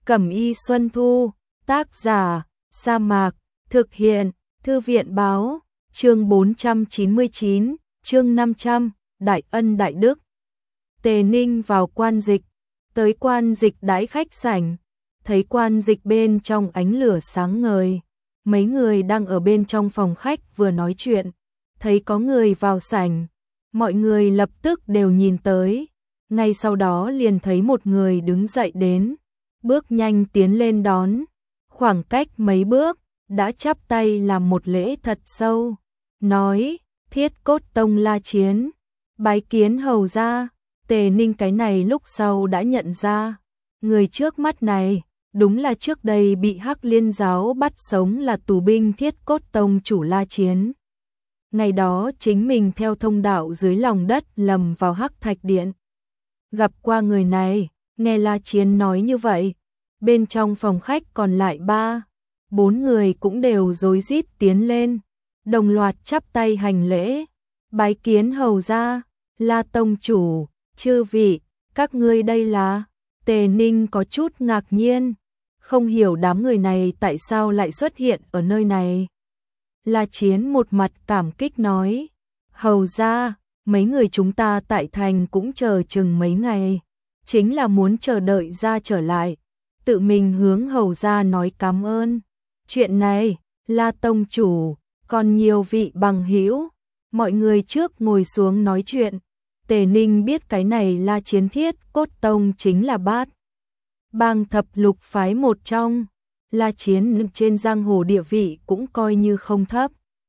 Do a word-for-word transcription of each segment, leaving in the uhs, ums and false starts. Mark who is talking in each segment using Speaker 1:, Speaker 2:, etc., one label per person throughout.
Speaker 1: Cẩm y Xuân Thu, tác giả, Sa Mạc, thực hiện, Thư viện báo, chương bốn trăm chín mươi chín, chương năm trăm, Đại ân đại đức. Tề Ninh vào quan dịch, tới quan dịch đãi khách sảnh, thấy quan dịch bên trong ánh lửa sáng ngời, mấy người đang ở bên trong phòng khách vừa nói chuyện, thấy có người vào sảnh, mọi người lập tức đều nhìn tới, ngay sau đó liền thấy một người đứng dậy đến, bước nhanh tiến lên đón, khoảng cách mấy bước, đã chắp tay làm một lễ thật sâu, nói, Thiết Cốt Tông La Chiến, bái kiến hầu gia. Tề Ninh cái này lúc sau đã nhận ra, người trước mắt này, đúng là trước đây bị Hắc Liên giáo bắt sống là tù binh Thiết Cốt Tông chủ La Chiến. Ngày đó chính mình theo thông đạo dưới lòng đất lầm vào Hắc Thạch Điện. Gặp qua người này, nghe La Chiến nói như vậy, bên trong phòng khách còn lại ba, bốn người cũng đều rối rít tiến lên, đồng loạt chắp tay hành lễ, bái kiến hầu gia, La tông chủ, chư vị, các ngươi đây là? Tề Ninh có chút ngạc nhiên, không hiểu đám người này tại sao lại xuất hiện ở nơi này. La Chiến một mặt cảm kích nói, hầu gia, mấy người chúng ta tại thành cũng chờ chừng mấy ngày, chính là muốn chờ đợi gia trở lại, tự mình hướng hầu gia nói cảm ơn. Chuyện này, La tông chủ, còn nhiều vị bằng hữu, mọi người trước ngồi xuống nói chuyện. Tề Ninh biết cái này La Chiến Thiết Cốt Tông chính là bát bang thập lục phái một trong, La Chiến trên giang hồ địa vị cũng coi như không thấp.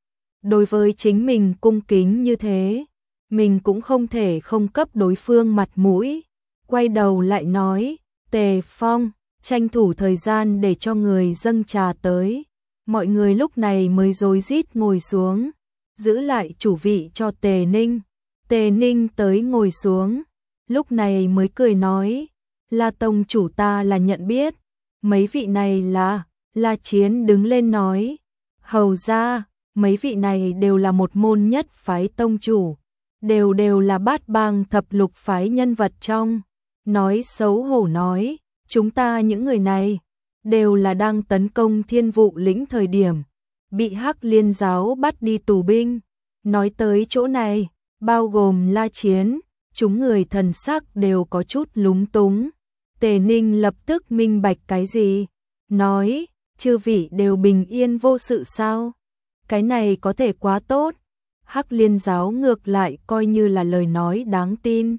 Speaker 1: Đối với chính mình cung kính như thế, mình cũng không thể không cấp đối phương mặt mũi. Quay đầu lại nói, Tề Phong, tranh thủ thời gian để cho người dâng trà tới. Mọi người lúc này mới rối rít ngồi xuống, giữ lại chủ vị cho Tề Ninh. Tề Ninh tới ngồi xuống, lúc này mới cười nói, La tông chủ ta là nhận biết, mấy vị này là, La Chiến đứng lên nói, hầu gia, mấy vị này đều là một môn nhất phái tông chủ, đều đều là bát bang thập lục phái nhân vật trong, nói xấu hổ nói, chúng ta những người này, đều là đang tấn công Thiên Vụ lĩnh thời điểm, bị Hắc Liên giáo bắt đi tù binh, nói tới chỗ này, bao gồm La Chiến, chúng người thần sắc đều có chút lúng túng. Tề Ninh lập tức minh bạch cái gì, nói, chư vị đều bình yên vô sự sao? Cái này có thể quá tốt. Hắc Liên giáo ngược lại coi như là lời nói đáng tin.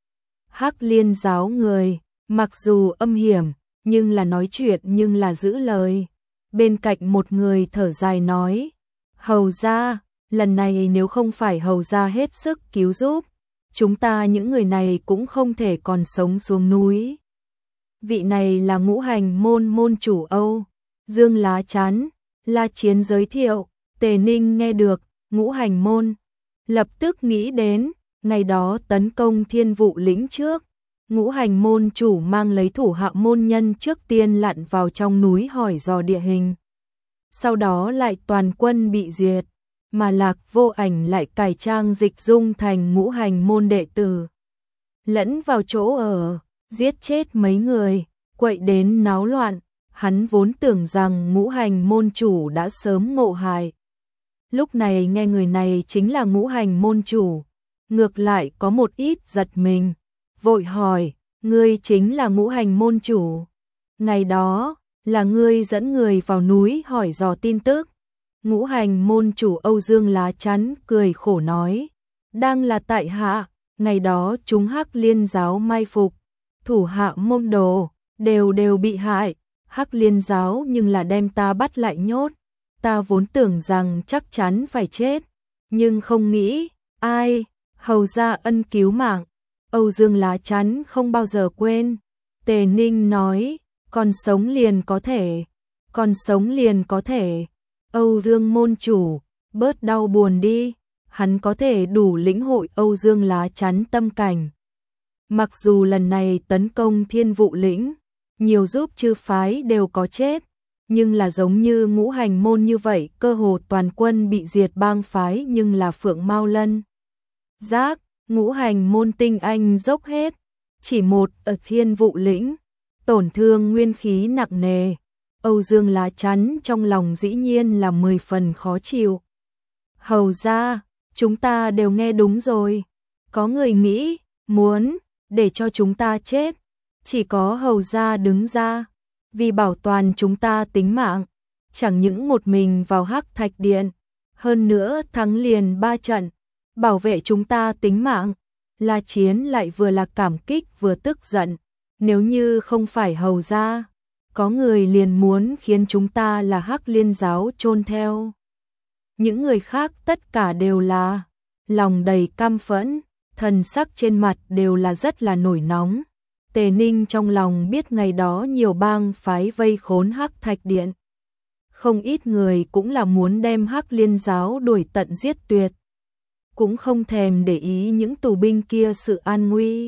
Speaker 1: Hắc Liên giáo người, mặc dù âm hiểm, nhưng là nói chuyện nhưng là giữ lời. Bên cạnh một người thở dài nói, hầu gia, lần này nếu không phải hầu gia hết sức cứu giúp, chúng ta những người này cũng không thể còn sống xuống núi. Vị này là Ngũ Hành môn môn chủ Âu Dương Lá Chắn. La Chiến giới thiệu. Tề Ninh nghe được Ngũ Hành môn, lập tức nghĩ đến ngày đó tấn công Thiên Vụ lĩnh trước, Ngũ Hành môn chủ mang lấy thủ hạ môn nhân trước tiên lặn vào trong núi hỏi dò địa hình, sau đó lại toàn quân bị diệt, mà Lạc Vô Ảnh lại cải trang dịch dung thành Ngũ Hành môn đệ tử, lẫn vào chỗ ở, giết chết mấy người, quậy đến náo loạn. Hắn vốn tưởng rằng Ngũ Hành môn chủ đã sớm ngộ hại. Lúc này nghe người này chính là Ngũ Hành môn chủ, ngược lại có một ít giật mình, vội hỏi, ngươi chính là Ngũ Hành môn chủ? Ngày đó, là ngươi dẫn người vào núi hỏi dò tin tức. Ngũ Hành môn chủ Âu Dương Lá Chắn cười khổ nói, đang là tại hạ, ngày đó chúng Hắc Liên giáo mai phục, thủ hạ môn đồ, đều đều bị hại. Hắc Liên giáo nhưng là đem ta bắt lại nhốt, ta vốn tưởng rằng chắc chắn phải chết, nhưng không nghĩ, ai, hầu gia ân cứu mạng, Âu Dương Lá Chắn không bao giờ quên. Tề Ninh nói, còn sống liền có thể, còn sống liền có thể, Âu Dương môn chủ, bớt đau buồn đi, hắn có thể đủ lĩnh hội Âu Dương Lá Chắn tâm cảnh. Mặc dù lần này tấn công Thiên Vụ lĩnh, nhiều giúp chư phái đều có chết, nhưng là giống như Ngũ Hành môn như vậy, cơ hồ toàn quân bị diệt bang phái nhưng là Phượng Mao Lân Giác, Ngũ Hành môn tinh anh dốc hết, chỉ một ở Thiên Vụ lĩnh, tổn thương nguyên khí nặng nề. Âu Dương lá chắn trong lòng dĩ nhiên là mười phần khó chịu. Hầu ra, chúng ta đều nghe đúng rồi. Có người nghĩ, muốn, để cho chúng ta chết. Chỉ có hầu ra đứng ra, vì bảo toàn chúng ta tính mạng. Chẳng những một mình vào Hắc Thạch Điện, hơn nữa thắng liền ba trận, bảo vệ chúng ta tính mạng. La Chiến lại vừa là cảm kích vừa tức giận. Nếu như không phải hầu ra, có người liền muốn khiến chúng ta là Hắc Liên giáo chôn theo. Những người khác tất cả đều là lòng đầy căm phẫn, thần sắc trên mặt đều là rất là nổi nóng. Tề Ninh trong lòng biết ngày đó nhiều bang phái vây khốn Hắc Thạch Điện. Không ít người cũng là muốn đem Hắc Liên giáo đuổi tận giết tuyệt. Cũng không thèm để ý những tù binh kia sự an nguy.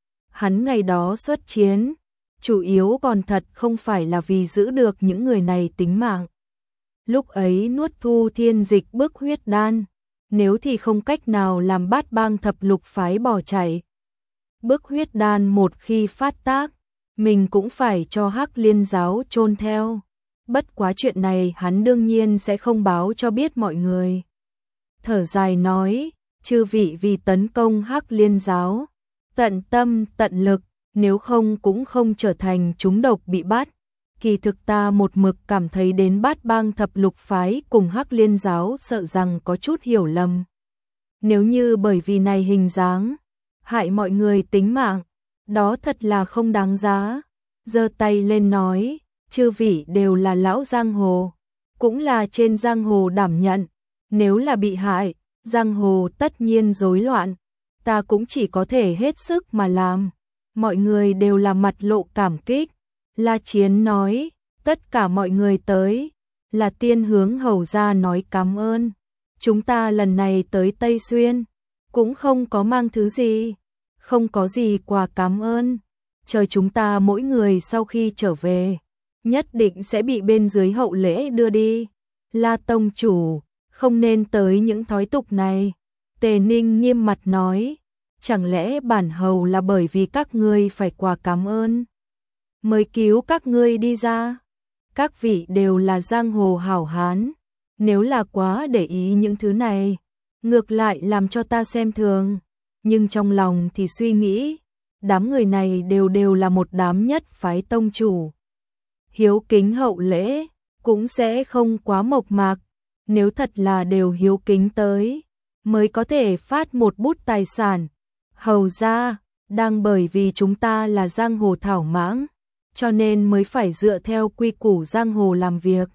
Speaker 1: Hắn ngày đó xuất chiến, chủ yếu còn thật không phải là vì giữ được những người này tính mạng. Lúc ấy nuốt Thu Thiên Dịch bức huyết đan, nếu thì không cách nào làm Bát Bang thập lục phái bỏ chạy. Bức huyết đan một khi phát tác, mình cũng phải cho Hắc Liên giáo chôn theo. Bất quá chuyện này hắn đương nhiên sẽ không báo cho biết mọi người. Thở dài nói, chư vị vì tấn công Hắc Liên giáo, tận tâm tận lực, nếu không cũng không trở thành chúng độc bị bắt. Kỳ thực ta một mực cảm thấy đến Bát Bang thập lục phái cùng Hắc Liên giáo sợ rằng có chút hiểu lầm. Nếu như bởi vì này hình dáng, hại mọi người tính mạng, đó thật là không đáng giá. Giơ tay lên nói, chư vị đều là lão giang hồ, cũng là trên giang hồ đảm nhận. Nếu là bị hại, giang hồ tất nhiên rối loạn. Ta cũng chỉ có thể hết sức mà làm. Mọi người đều là mặt lộ cảm kích. La Chiến nói, tất cả mọi người tới, là tiên hướng hầu ra nói cảm ơn. Chúng ta lần này tới Tây Xuyên, cũng không có mang thứ gì, không có gì quà cảm ơn. Chờ chúng ta mỗi người sau khi trở về, nhất định sẽ bị bên dưới hậu lễ đưa đi. La tông chủ, không nên tới những thói tục này. Tề Ninh nghiêm mặt nói, chẳng lẽ bản hầu là bởi vì các ngươi phải quà cảm ơn mới cứu các ngươi đi ra? Các vị đều là giang hồ hảo hán, nếu là quá để ý những thứ này, ngược lại làm cho ta xem thường. Nhưng trong lòng thì suy nghĩ, đám người này đều đều là một đám nhất phái tông chủ. Hiếu kính hậu lễ, cũng sẽ không quá mộc mạc. Nếu thật là đều hiếu kính tới, mới có thể phát một bút tài sản. Hầu ra, đang bởi vì chúng ta là giang hồ thảo mãng, cho nên mới phải dựa theo quy củ giang hồ làm việc.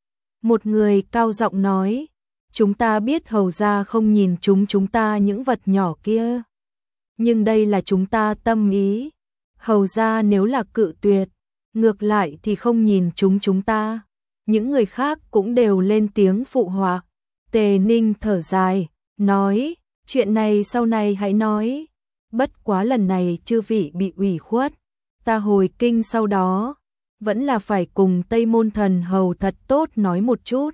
Speaker 1: Một người cao giọng nói, chúng ta biết hầu ra không nhìn chúng chúng ta những vật nhỏ kia. Nhưng đây là chúng ta tâm ý. Hầu ra nếu là cự tuyệt, ngược lại thì không nhìn chúng chúng ta. Những người khác cũng đều lên tiếng phụ họa. Tề Ninh thở dài, nói, chuyện này sau này hãy nói. Bất quá lần này chư vị bị ủy khuất, ta hồi kinh sau đó, vẫn là phải cùng Tây Môn Thần hầu thật tốt nói một chút.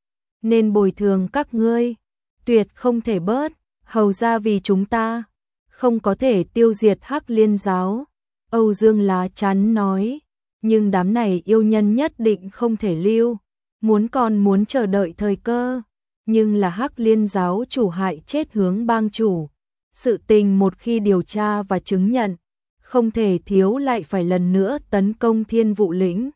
Speaker 1: Nên bồi thường các ngươi, tuyệt không thể bớt, hầu ra vì chúng ta, không có thể tiêu diệt Hắc Liên giáo. Âu Dương lá chắn nói, nhưng đám này yêu nhân nhất định không thể lưu, muốn còn muốn chờ đợi thời cơ. Nhưng là Hắc Liên giáo chủ hại chết Hướng bang chủ, sự tình một khi điều tra và chứng nhận, không thể thiếu lại phải lần nữa tấn công Thiên Vụ lĩnh.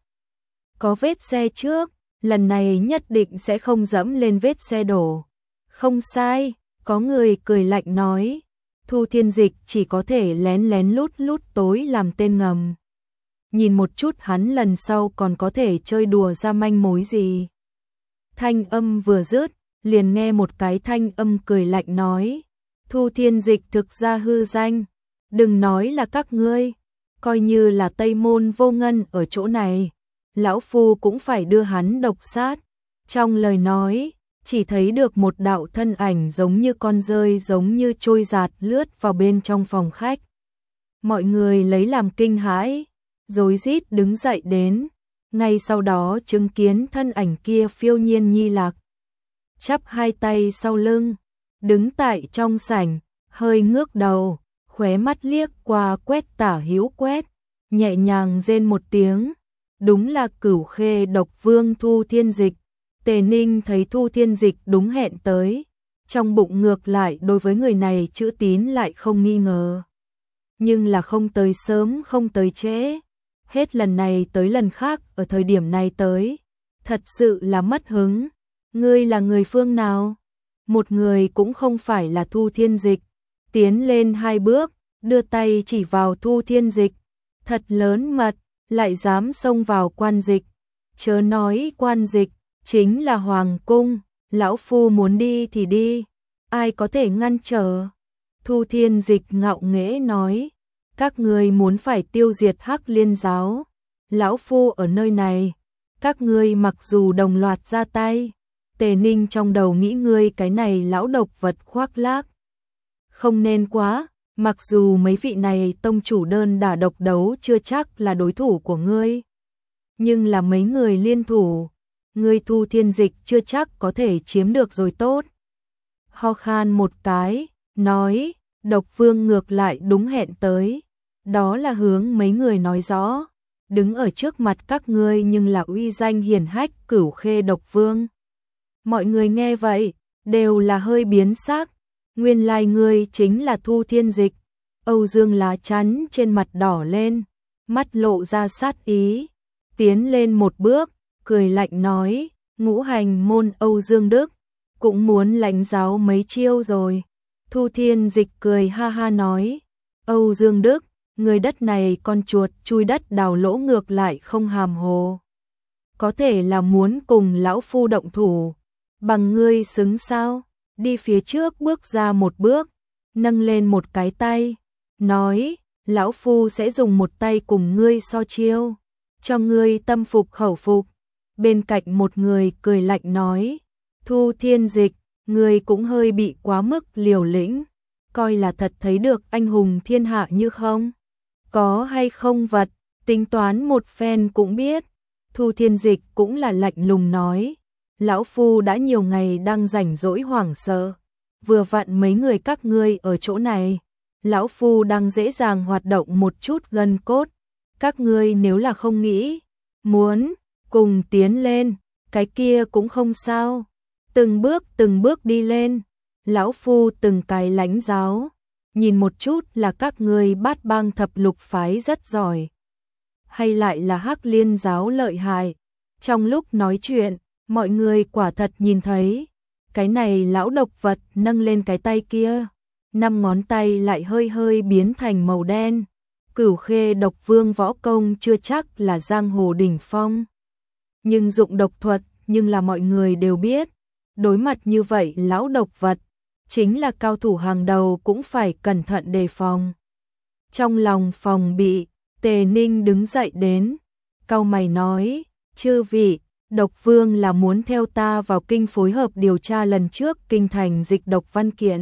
Speaker 1: Có vết xe trước, lần này nhất định sẽ không dẫm lên vết xe đổ. Không sai, có người cười lạnh nói, Thu Thiên Dịch chỉ có thể lén lén lút lút tối làm tên ngầm. Nhìn một chút hắn lần sau còn có thể chơi đùa ra manh mối gì. Thanh âm vừa dứt, liền nghe một cái thanh âm cười lạnh nói, Thu Thiên Dịch thực ra hư danh, đừng nói là các ngươi, coi như là Tây Môn Vô Ngân ở chỗ này, lão phu cũng phải đưa hắn độc sát. Trong lời nói, chỉ thấy được một đạo thân ảnh giống như con rơi giống như trôi giạt lướt vào bên trong phòng khách. Mọi người lấy làm kinh hãi, rối rít đứng dậy đến, ngay sau đó chứng kiến thân ảnh kia phiêu nhiên nhi lạc. Chắp hai tay sau lưng, đứng tại trong sảnh, hơi ngước đầu, khóe mắt liếc qua quét tả hữu quét, nhẹ nhàng rên một tiếng, đúng là Cửu Khê Độc Vương Thu Thiên Dịch. Tề Ninh thấy Thu Thiên Dịch đúng hẹn tới, trong bụng ngược lại đối với người này chữ tín lại không nghi ngờ. Nhưng là không tới sớm không tới trễ, hết lần này tới lần khác ở thời điểm này tới, thật sự là mất hứng. Ngươi là người phương nào? Một người cũng không phải là Thu Thiên Dịch, tiến lên hai bước, đưa tay chỉ vào Thu Thiên Dịch, thật lớn mật, lại dám xông vào quan dịch. Chớ nói quan dịch, chính là hoàng cung, lão phu muốn đi thì đi, ai có thể ngăn trở? Thu Thiên Dịch ngạo nghễ nói, các ngươi muốn phải tiêu diệt Hắc Liên giáo, lão phu ở nơi này, các ngươi mặc dù đồng loạt ra tay, Tề Ninh trong đầu nghĩ ngươi cái này lão độc vật khoác lác. Không nên quá, mặc dù mấy vị này tông chủ đơn đả độc đấu chưa chắc là đối thủ của ngươi, nhưng là mấy người liên thủ, ngươi Thu Thiên Dịch chưa chắc có thể chiếm được rồi tốt. Ho khan một cái, nói, Độc Vương ngược lại đúng hẹn tới, đó là hướng mấy người nói rõ, đứng ở trước mặt các ngươi nhưng là uy danh hiển hách Cửu Khê Độc Vương. Mọi người nghe vậy, đều là hơi biến sắc, nguyên lai ngươi chính là Thu Thiên Dịch. Âu Dương lá chắn trên mặt đỏ lên, mắt lộ ra sát ý, tiến lên một bước, cười lạnh nói, ngũ hành môn Âu Dương Đức, cũng muốn lãnh giáo mấy chiêu rồi. Thu Thiên Dịch cười ha ha nói, Âu Dương Đức, người đất này con chuột chui đất đào lỗ ngược lại không hàm hồ. Có thể là muốn cùng lão phu động thủ, bằng ngươi xứng sao? Đi phía trước bước ra một bước, nâng lên một cái tay, nói, lão phu sẽ dùng một tay cùng ngươi so chiêu, cho ngươi tâm phục khẩu phục. Bên cạnh một người cười lạnh nói, Thu Thiên Dịch, ngươi cũng hơi bị quá mức liều lĩnh, coi là thật thấy được anh hùng thiên hạ như không? Có hay không vật, tính toán một phen cũng biết. Thu Thiên Dịch cũng là lạnh lùng nói, lão phu đã nhiều ngày đang rảnh rỗi hoảng sợ, vừa vặn mấy người các ngươi ở chỗ này, lão phu đang dễ dàng hoạt động một chút gân cốt, các ngươi nếu là không nghĩ, muốn cùng tiến lên, cái kia cũng không sao, từng bước từng bước đi lên, lão phu từng cái lãnh giáo, nhìn một chút là các ngươi Bát Bang Thập Lục phái rất giỏi, hay lại là Hắc Liên giáo lợi hại. Trong lúc nói chuyện, mọi người quả thật nhìn thấy, cái này lão độc vật nâng lên cái tay kia, năm ngón tay lại hơi hơi biến thành màu đen. Cửu Khê Độc Vương võ công chưa chắc là giang hồ đỉnh phong, nhưng dụng độc thuật, nhưng là mọi người đều biết, đối mặt như vậy lão độc vật, chính là cao thủ hàng đầu cũng phải cẩn thận đề phòng. Trong lòng phòng bị, Tề Ninh đứng dậy đến, cau mày nói, chư vị, Độc Vương là muốn theo ta vào kinh phối hợp điều tra lần trước kinh thành dịch độc văn kiện.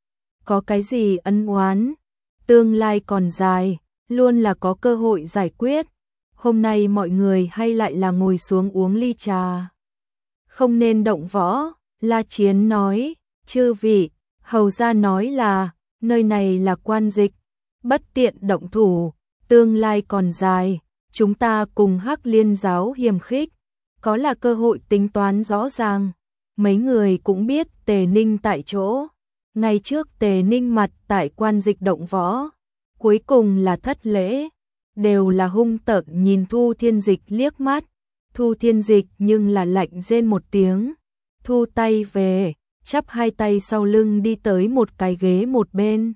Speaker 1: Có cái gì ân oán, tương lai còn dài, luôn là có cơ hội giải quyết. Hôm nay mọi người hay lại là ngồi xuống uống ly trà. Không nên động võ, La Chiến nói, chư vị, hầu gia nói là, nơi này là quan dịch, bất tiện động thủ, tương lai còn dài, chúng ta cùng Hắc Liên giáo hiềm khích, có là cơ hội tính toán rõ ràng. Mấy người cũng biết Tề Ninh tại chỗ, ngày trước Tề Ninh mặt tại quan dịch động võ, cuối cùng là thất lễ, đều là hung tợn nhìn Thu Thiên Dịch liếc mắt. Thu Thiên Dịch nhưng là lạnh rên một tiếng, thu tay về, chắp hai tay sau lưng đi tới một cái ghế một bên.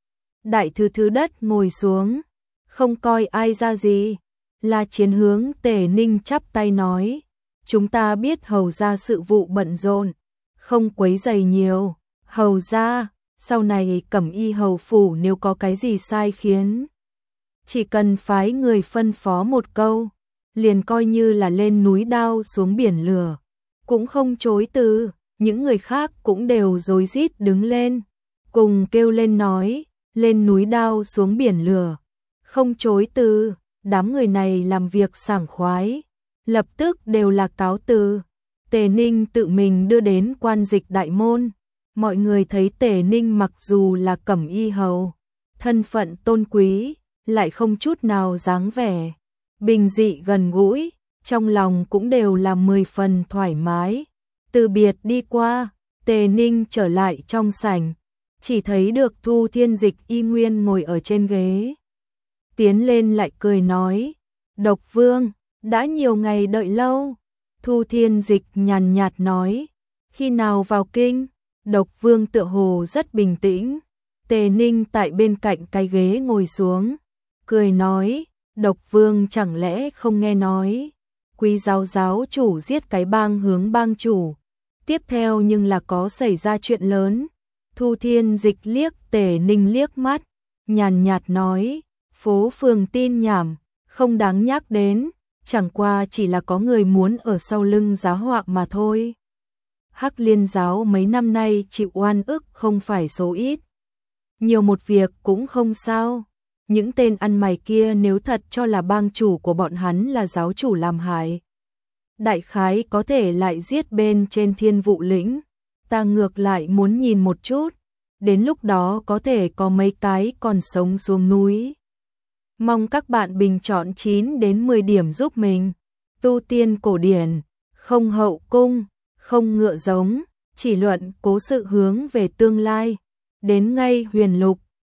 Speaker 1: Đại thư thứ đất ngồi xuống, không coi ai ra gì. La Chiến hướng Tề Ninh chắp tay nói, chúng ta biết hầu gia sự vụ bận rộn, không quấy rầy nhiều. Hầu gia, sau này Cẩm Y hầu phủ nếu có cái gì sai khiến, chỉ cần phái người phân phó một câu, liền coi như là lên núi đao xuống biển lửa, cũng không chối từ. Những người khác cũng đều rối rít đứng lên, cùng kêu lên nói, lên núi đao xuống biển lửa, không chối từ. Đám người này làm việc sảng khoái, lập tức đều là cáo từ. Tề Ninh tự mình đưa đến quan dịch đại môn, mọi người thấy Tề Ninh mặc dù là Cẩm Y hầu, thân phận tôn quý, lại không chút nào dáng vẻ bình dị gần gũi, trong lòng cũng đều là mười phần thoải mái. Từ biệt đi qua, Tề Ninh trở lại trong sảnh, chỉ thấy được Thu Thiên Dịch y nguyên ngồi ở trên ghế. Tiến lên lại cười nói, Độc Vương, đã nhiều ngày đợi lâu. Thu Thiên Dịch nhàn nhạt nói, khi nào vào kinh? Độc Vương tựa hồ rất bình tĩnh. Tề Ninh tại bên cạnh cái ghế ngồi xuống, cười nói, Độc Vương chẳng lẽ không nghe nói, Quý giáo giáo chủ giết cái bang Hướng bang chủ, tiếp theo nhưng là có xảy ra chuyện lớn. Thu Thiên Dịch liếc Tề Ninh liếc mắt, nhàn nhạt nói, phố phường tin nhảm, không đáng nhắc đến, chẳng qua chỉ là có người muốn ở sau lưng giáo họa mà thôi. Hắc Liên giáo mấy năm nay chịu oan ức không phải số ít, nhiều một việc cũng không sao. Những tên ăn mày kia nếu thật cho là bang chủ của bọn hắn là giáo chủ làm hại, đại khái có thể lại giết bên trên Thiên Vụ lĩnh. Ta ngược lại muốn nhìn một chút, đến lúc đó có thể có mấy cái còn sống xuống núi. Mong các bạn bình chọn chín đến mười điểm giúp mình. Tu tiên cổ điển, không hậu cung, không ngựa giống, chỉ luận cố sự hướng về tương lai. Đến ngay huyền lục,